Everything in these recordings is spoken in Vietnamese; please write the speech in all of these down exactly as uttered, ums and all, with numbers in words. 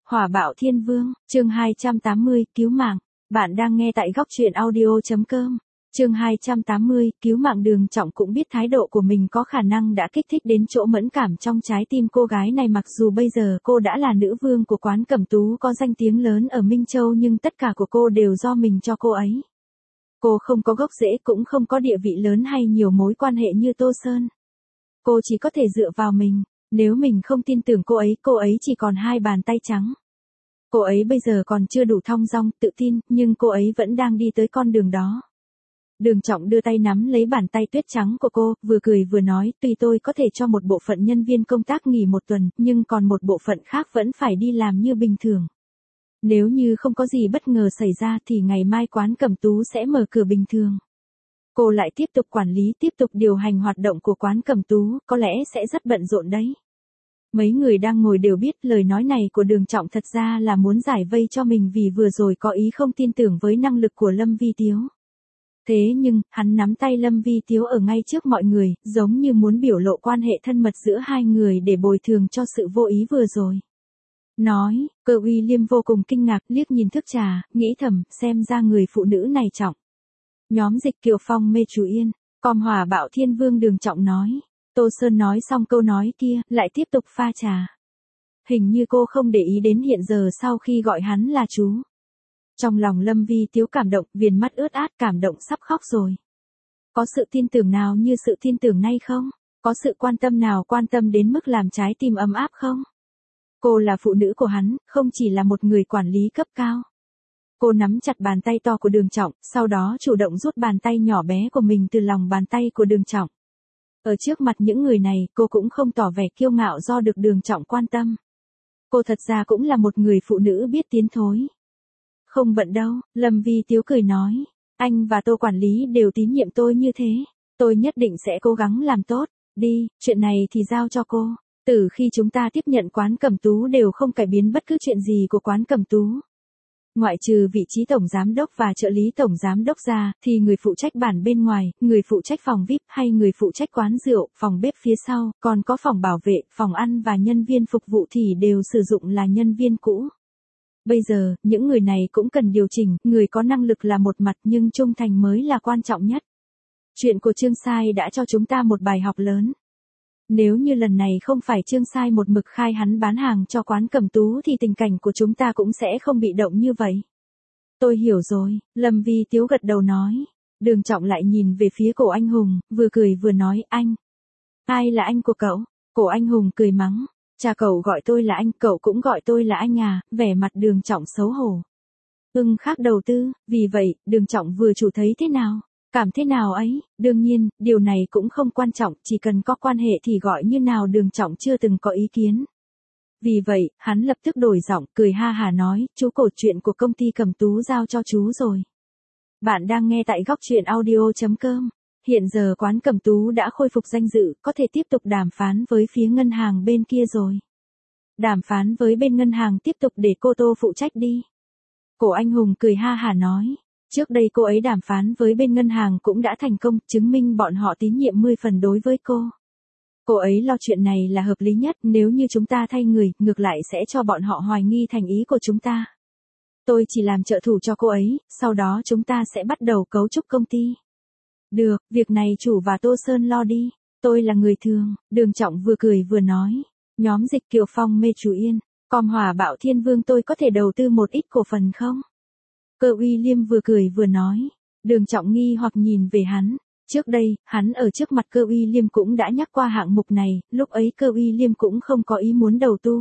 Hỏa bạo thiên vương, chương hai trăm tám mươi, cứu mạng. Bạn đang nghe tại góc truyện audio.com. Chương hai trăm tám mươi, cứu mạng. Đường Trọng cũng biết thái độ của mình có khả năng đã kích thích đến chỗ mẫn cảm trong trái tim cô gái này, mặc dù bây giờ cô đã là nữ vương của quán cẩm tú có danh tiếng lớn ở Minh Châu, nhưng tất cả của cô đều do mình cho cô ấy. Cô không có gốc rễ, cũng không có địa vị lớn hay nhiều mối quan hệ như Tô Sơn. Cô chỉ có thể dựa vào mình. Nếu mình không tin tưởng cô ấy, cô ấy chỉ còn hai bàn tay trắng. Cô ấy bây giờ còn chưa đủ thong dong, tự tin, nhưng cô ấy vẫn đang đi tới con đường đó. Đường Trọng đưa tay nắm lấy bàn tay tuyết trắng của cô, vừa cười vừa nói, tuy tôi có thể cho một bộ phận nhân viên công tác nghỉ một tuần, nhưng còn một bộ phận khác vẫn phải đi làm như bình thường. Nếu như không có gì bất ngờ xảy ra thì ngày mai quán cẩm tú sẽ mở cửa bình thường. Cô lại tiếp tục quản lý, tiếp tục điều hành hoạt động của quán cẩm tú, có lẽ sẽ rất bận rộn đấy. Mấy người đang ngồi đều biết lời nói này của Đường Trọng thật ra là muốn giải vây cho mình, vì vừa rồi có ý không tin tưởng với năng lực của Lâm Vi Tiếu. Thế nhưng, hắn nắm tay Lâm Vi Tiếu ở ngay trước mọi người, giống như muốn biểu lộ quan hệ thân mật giữa hai người để bồi thường cho sự vô ý vừa rồi. Nói, Cơ Uy Liêm vô cùng kinh ngạc, liếc nhìn thức trà, nghĩ thầm, xem ra người phụ nữ này trọng. Nhóm Dịch Kiều Phong mê chú yên, com Hỏa bạo thiên vương. Đường Trọng nói. Tô Sơn nói xong câu nói kia, lại tiếp tục pha trà. Hình như cô không để ý đến hiện giờ sau khi gọi hắn là chú. Trong lòng Lâm Vi Tiếu cảm động, viền mắt ướt át, cảm động sắp khóc rồi. Có sự tin tưởng nào như sự tin tưởng nay không? Có sự quan tâm nào quan tâm đến mức làm trái tim ấm áp không? Cô là phụ nữ của hắn, không chỉ là một người quản lý cấp cao. Cô nắm chặt bàn tay to của Đường Trọng, sau đó chủ động rút bàn tay nhỏ bé của mình từ lòng bàn tay của Đường Trọng. Ở trước mặt những người này, cô cũng không tỏ vẻ kiêu ngạo do được Đường Trọng quan tâm. Cô thật ra cũng là một người phụ nữ biết tiến thối. Không bận đâu, Lâm Vi Tiếu cười nói. Anh và Tô quản lý đều tín nhiệm tôi như thế. Tôi nhất định sẽ cố gắng làm tốt. Đi, chuyện này thì giao cho cô. Từ khi chúng ta tiếp nhận quán cẩm tú đều không cải biến bất cứ chuyện gì của quán cẩm tú. Ngoại trừ vị trí tổng giám đốc và trợ lý tổng giám đốc ra, thì người phụ trách bản bên ngoài, người phụ trách phòng vi ai pi hay người phụ trách quán rượu, phòng bếp phía sau, còn có phòng bảo vệ, phòng ăn và nhân viên phục vụ thì đều sử dụng là nhân viên cũ. Bây giờ, những người này cũng cần điều chỉnh, người có năng lực là một mặt nhưng trung thành mới là quan trọng nhất. Chuyện của Trương Sai đã cho chúng ta một bài học lớn. Nếu như lần này không phải Trương Sai một mực khai hắn bán hàng cho quán cẩm tú thì tình cảnh của chúng ta cũng sẽ không bị động như vậy. Tôi hiểu rồi, Lâm Vi Tiếu gật đầu nói. Đường Trọng lại nhìn về phía Cổ Anh Hùng, vừa cười vừa nói, anh. Ai là anh của cậu? Cổ Anh Hùng cười mắng. Cha cậu gọi tôi là anh, cậu cũng gọi tôi là anh à, vẻ mặt Đường Trọng xấu hổ. Ưng khác đầu tư, vì vậy, Đường Trọng vừa chủ thấy thế nào? Cảm thế nào ấy, đương nhiên, điều này cũng không quan trọng, chỉ cần có quan hệ thì gọi như nào Đường Trọng chưa từng có ý kiến. Vì vậy, hắn lập tức đổi giọng, cười ha hà nói, chú Cổ, chuyện của công ty cẩm tú giao cho chú rồi. Bạn đang nghe tại góc truyện audio.com. Hiện giờ quán cẩm tú đã khôi phục danh dự, có thể tiếp tục đàm phán với phía ngân hàng bên kia rồi. Đàm phán với bên ngân hàng tiếp tục để cô Tô phụ trách đi. Cổ Anh Hùng cười ha hà nói. Trước đây cô ấy đàm phán với bên ngân hàng cũng đã thành công, chứng minh bọn họ tín nhiệm mười phần đối với cô. Cô ấy lo chuyện này là hợp lý nhất, nếu như chúng ta thay người, ngược lại sẽ cho bọn họ hoài nghi thành ý của chúng ta. Tôi chỉ làm trợ thủ cho cô ấy, sau đó chúng ta sẽ bắt đầu cấu trúc công ty. Được, việc này chủ và Tô Sơn lo đi, tôi là người thường. Đường Trọng vừa cười vừa nói. Nhóm Dịch Kiều Phong mê chú yên, com Hỏa bạo thiên vương, tôi có thể đầu tư một ít cổ phần không? Cơ Uy Liêm vừa cười vừa nói. Đường Trọng nghi hoặc nhìn về hắn. Trước đây, hắn ở trước mặt Cơ Uy Liêm cũng đã nhắc qua hạng mục này, lúc ấy Cơ Uy Liêm cũng không có ý muốn đầu tư.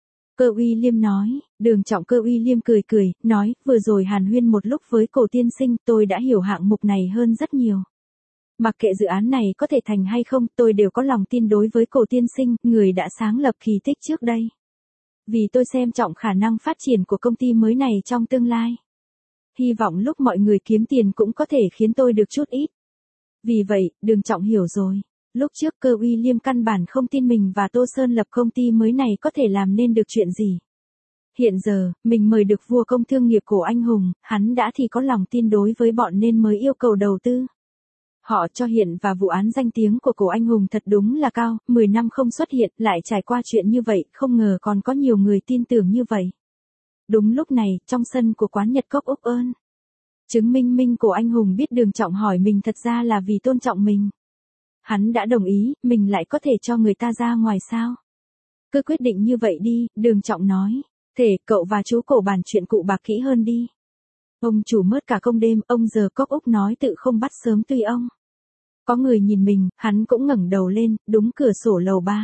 Cơ Uy Liêm nói. Đường Trọng Cơ Uy Liêm cười cười, nói, vừa rồi hàn huyên một lúc với Cổ tiên sinh, tôi đã hiểu hạng mục này hơn rất nhiều. Mặc kệ dự án này có thể thành hay không, tôi đều có lòng tin đối với Cổ tiên sinh, người đã sáng lập kỳ tích trước đây. Vì tôi xem trọng khả năng phát triển của công ty mới này trong tương lai. Hy vọng lúc mọi người kiếm tiền cũng có thể khiến tôi được chút ít. Vì vậy, Đường Trọng hiểu rồi. Lúc trước Cơ Uy Liêm căn bản không tin mình và Tô Sơn lập công ty mới này có thể làm nên được chuyện gì. Hiện giờ, mình mời được vua công thương nghiệp Cổ Anh Hùng, hắn đã thì có lòng tin đối với bọn nên mới yêu cầu đầu tư. Họ cho hiện và vụ án danh tiếng của Cổ Anh Hùng thật đúng là cao, mười năm không xuất hiện, lại trải qua chuyện như vậy, không ngờ còn có nhiều người tin tưởng như vậy. Đúng lúc này, trong sân của quán Nhật Cốc Úc ơn. Chứng minh minh của anh hùng biết Đường Trọng hỏi mình thật ra là vì tôn trọng mình. Hắn đã đồng ý, mình lại có thể cho người ta ra ngoài sao? Cứ quyết định như vậy đi, Đường Trọng nói. Thể, cậu và chú cổ bàn chuyện cụ bạc kỹ hơn đi. Ông chủ mất cả công đêm, ông giờ Cốc Úc nói tự không bắt sớm tuy ông. Có người nhìn mình, hắn cũng ngẩng đầu lên, đúng cửa sổ lầu ba.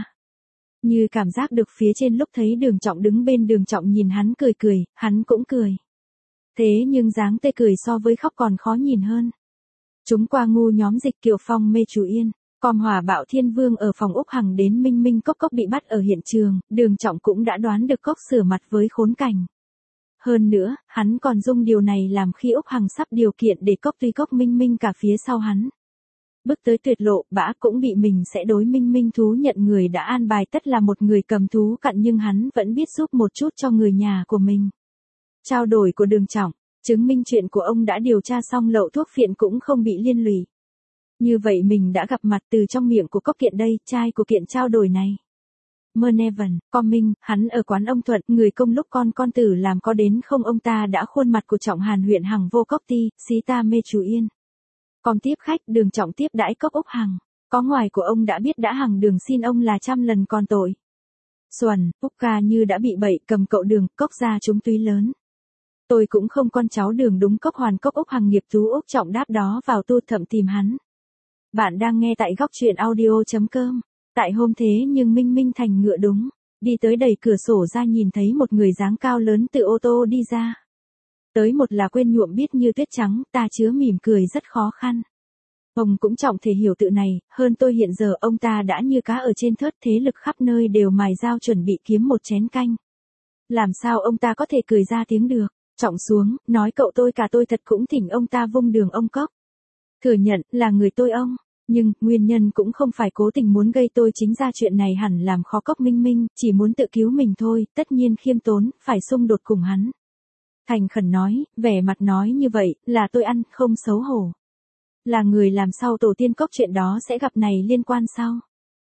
Như cảm giác được phía trên lúc thấy Đường Trọng đứng bên Đường Trọng nhìn hắn cười cười, hắn cũng cười. Thế nhưng dáng tê cười so với khóc còn khó nhìn hơn. Chúng qua ngu nhóm Dịch Kiều Phong mê chú Yên. Com Hòa Bạo Thiên Vương ở phòng Úc Hằng đến Minh Minh Cốc Cốc bị bắt ở hiện trường, Đường Trọng cũng đã đoán được Cốc sửa mặt với khốn cảnh. Hơn nữa, hắn còn dùng điều này làm khi Úc Hằng sắp điều kiện để Cốc tuy Cốc Minh Minh cả phía sau hắn. Bước tới tuyệt lộ, bã cũng bị mình sẽ đối Minh Minh thú nhận người đã an bài tất là một người cầm thú cặn nhưng hắn vẫn biết giúp một chút cho người nhà của mình. Trao đổi của Đường Trọng, chứng minh chuyện của ông đã điều tra xong lậu thuốc phiện cũng không bị liên lụy. Như vậy mình đã gặp mặt từ trong miệng của Cốc Kiện đây, trai của Kiện trao đổi này. Mernevan, con Minh, hắn ở quán ông Thuận, người công lúc con con tử làm có đến không ông ta đã khuôn mặt của Trọng Hàn huyện Hằng vô Cốc ti, xí ta mê chú Yên. Còn tiếp khách, Đường Trọng tiếp đãi Cốc Úc Hằng. Có ngoài của ông đã biết đã Hằng Đường xin ông là trăm lần còn tội. Xuẩn, Úc ca như đã bị bậy, cầm cậu Đường, Cốc ra chúng tuy lớn. Tôi cũng không con cháu Đường đúng Cốc hoàn Cốc Úc Hằng nghiệp thú Úc Trọng đáp đó vào tu thậm tìm hắn. Bạn đang nghe tại góc truyện audio.com. Tại hôm thế nhưng Minh Minh thành ngựa đúng. Đi tới đẩy cửa sổ ra nhìn thấy một người dáng cao lớn từ ô tô đi ra. Tới một là quên nhuộm biết như tuyết trắng, ta chứa mỉm cười rất khó khăn. Ông cũng trọng thể hiểu tự này, hơn tôi hiện giờ ông ta đã như cá ở trên thớt thế lực khắp nơi đều mài dao chuẩn bị kiếm một chén canh. Làm sao ông ta có thể cười ra tiếng được, Trọng xuống, nói cậu tôi cả tôi thật cũng thỉnh ông ta vung đường ông Cốc. Thừa nhận là người tôi ông. Nhưng, nguyên nhân cũng không phải cố tình muốn gây tôi chính ra chuyện này hẳn làm khó Cốc Minh Minh, chỉ muốn tự cứu mình thôi, tất nhiên khiêm tốn, phải xung đột cùng hắn. Thành khẩn nói, vẻ mặt nói như vậy, là tôi ăn, không xấu hổ. Là người làm sao tổ tiên Cốc chuyện đó sẽ gặp này liên quan sao?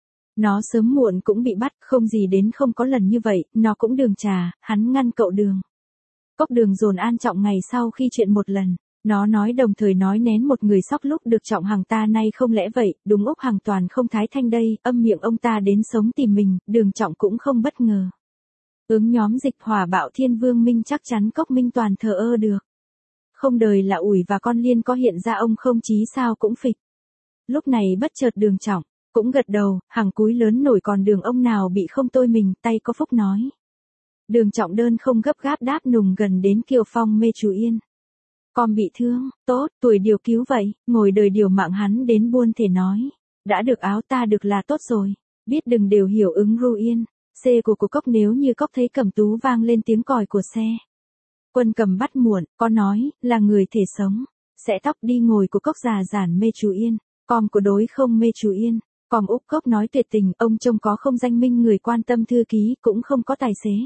Nó sớm muộn cũng bị bắt, không gì đến không có lần như vậy, nó cũng Đường trà, hắn ngăn cậu Đường. Cốc Đường dồn an Trọng ngày sau khi chuyện một lần. Nó nói đồng thời nói nén một người sóc lúc được Trọng Hằng ta nay không lẽ vậy, đúng Úc Hằng toàn không thái thanh đây, âm miệng ông ta đến sống tìm mình, Đường Trọng cũng không bất ngờ. Ứng nhóm Dịch Hòa Bạo Thiên Vương Minh chắc chắn Cốc Minh toàn thờ ơ được. Không đời là ủi và con liên có hiện ra ông không chí sao cũng phịch. Lúc này bất chợt Đường Trọng, cũng gật đầu, Hằng cúi lớn nổi còn Đường ông nào bị không tôi mình, tay có phúc nói. Đường Trọng đơn không gấp gáp đáp nùng gần đến Kiều Phong mê chú Yên. Con bị thương, tốt, tuổi điều cứu vậy, ngồi đời điều mạng hắn đến buôn thể nói. Đã được áo ta được là tốt rồi, biết đừng đều hiểu ứng ru yên. Xe của của Cốc nếu như Cốc thấy cầm tú vang lên tiếng còi của xe. Quân cầm bắt muộn, có nói, là người thể sống. Sẽ tóc đi ngồi của Cốc già giản mê chú Yên, com của đối không mê chú Yên. Com Úc Cốc nói tuyệt tình, ông trông có không danh minh người quan tâm thư ký, cũng không có tài xế.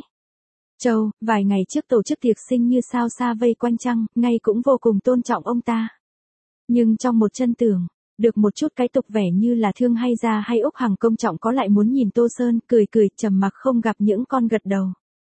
Châu, vài ngày trước tổ chức tiệc sinh như sao xa vây quanh trăng, ngay cũng vô cùng tôn trọng ông ta. Nhưng trong một chân tưởng, được một chút cái tục vẻ như là thương hay ra hay Úc Hằng công trọng có lại muốn nhìn Tô Sơn, cười cười, trầm mặc không gặp những con gật đầu.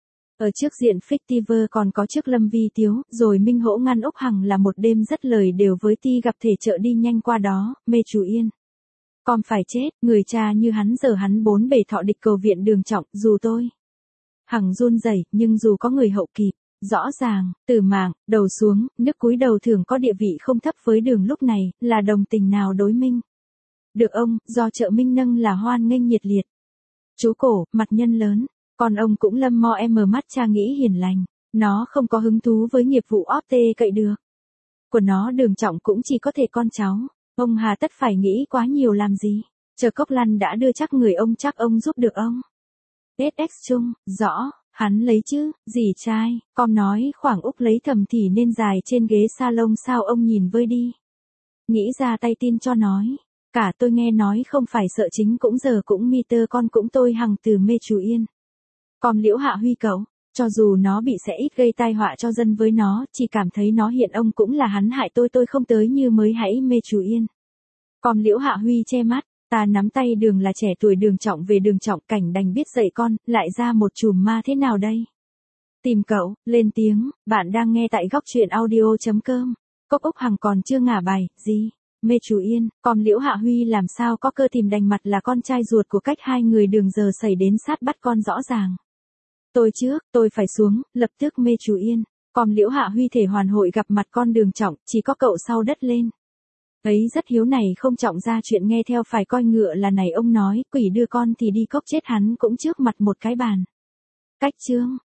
Ở trước diện Fictiver còn có trước Lâm Vi Tiếu, rồi Minh Hỗ ngăn Úc Hằng là một đêm rất lời đều với ti gặp thể trợ đi nhanh qua đó, mê chú Yên. Còn phải chết, người cha như hắn giờ hắn bốn bề thọ địch cầu viện Đường Trọng, dù tôi. Hằng run rẩy, nhưng dù có người hậu kịp, rõ ràng, từ mạng, đầu xuống, nước cúi đầu thường có địa vị không thấp với Đường lúc này, là đồng tình nào đối Minh. Được ông, do trợ Minh nâng là hoan nghênh nhiệt liệt. Chú cổ, mặt nhân lớn, còn ông cũng lâm mo em mờ mắt cha nghĩ hiền lành, nó không có hứng thú với nghiệp vụ óp tê cậy được. Của nó Đường Trọng cũng chỉ có thể con cháu, ông hà tất phải nghĩ quá nhiều làm gì, chờ Cốc Lăn đã đưa chắc người ông chắc ông giúp được ông. ét ích chung, rõ, hắn lấy chứ, gì trai, con nói khoảng Úc lấy thầm thì nên dài trên ghế salon sao ông nhìn vơi đi. Nghĩ ra tay tin cho nói, cả tôi nghe nói không phải sợ chính cũng giờ cũng mi tơ con cũng tôi Hằng từ mê chú Yên. Còn Liễu Hạ Huy cậu, cho dù nó bị sẽ ít gây tai họa cho dân với nó, chỉ cảm thấy nó hiện ông cũng là hắn hại tôi tôi không tới như mới hãy mê chú Yên. Còn Liễu Hạ Huy che mắt. Ta nắm tay Đường là trẻ tuổi Đường Trọng về Đường Trọng cảnh đành biết dạy con, lại ra một chùm ma thế nào đây? Tìm cậu, lên tiếng, bạn đang nghe tại góc chuyện audio.com. Cốc Úc Hằng còn chưa ngả bài, gì? Mê Chú Yên, còn Liễu Hạ Huy làm sao có cơ tìm đành mặt là con trai ruột của cách hai người đường giờ xảy đến sát bắt con rõ ràng. Tôi trước, tôi phải xuống, lập tức Mê Chú Yên. Còn Liễu Hạ Huy thể hoàn hội gặp mặt con Đường Trọng, chỉ có cậu sau đất lên. Ấy rất hiếu này không trọng ra chuyện nghe theo phải coi ngựa là này ông nói, quỷ đưa con thì đi cốc chết hắn cũng trước mặt một cái bàn. Cách chương,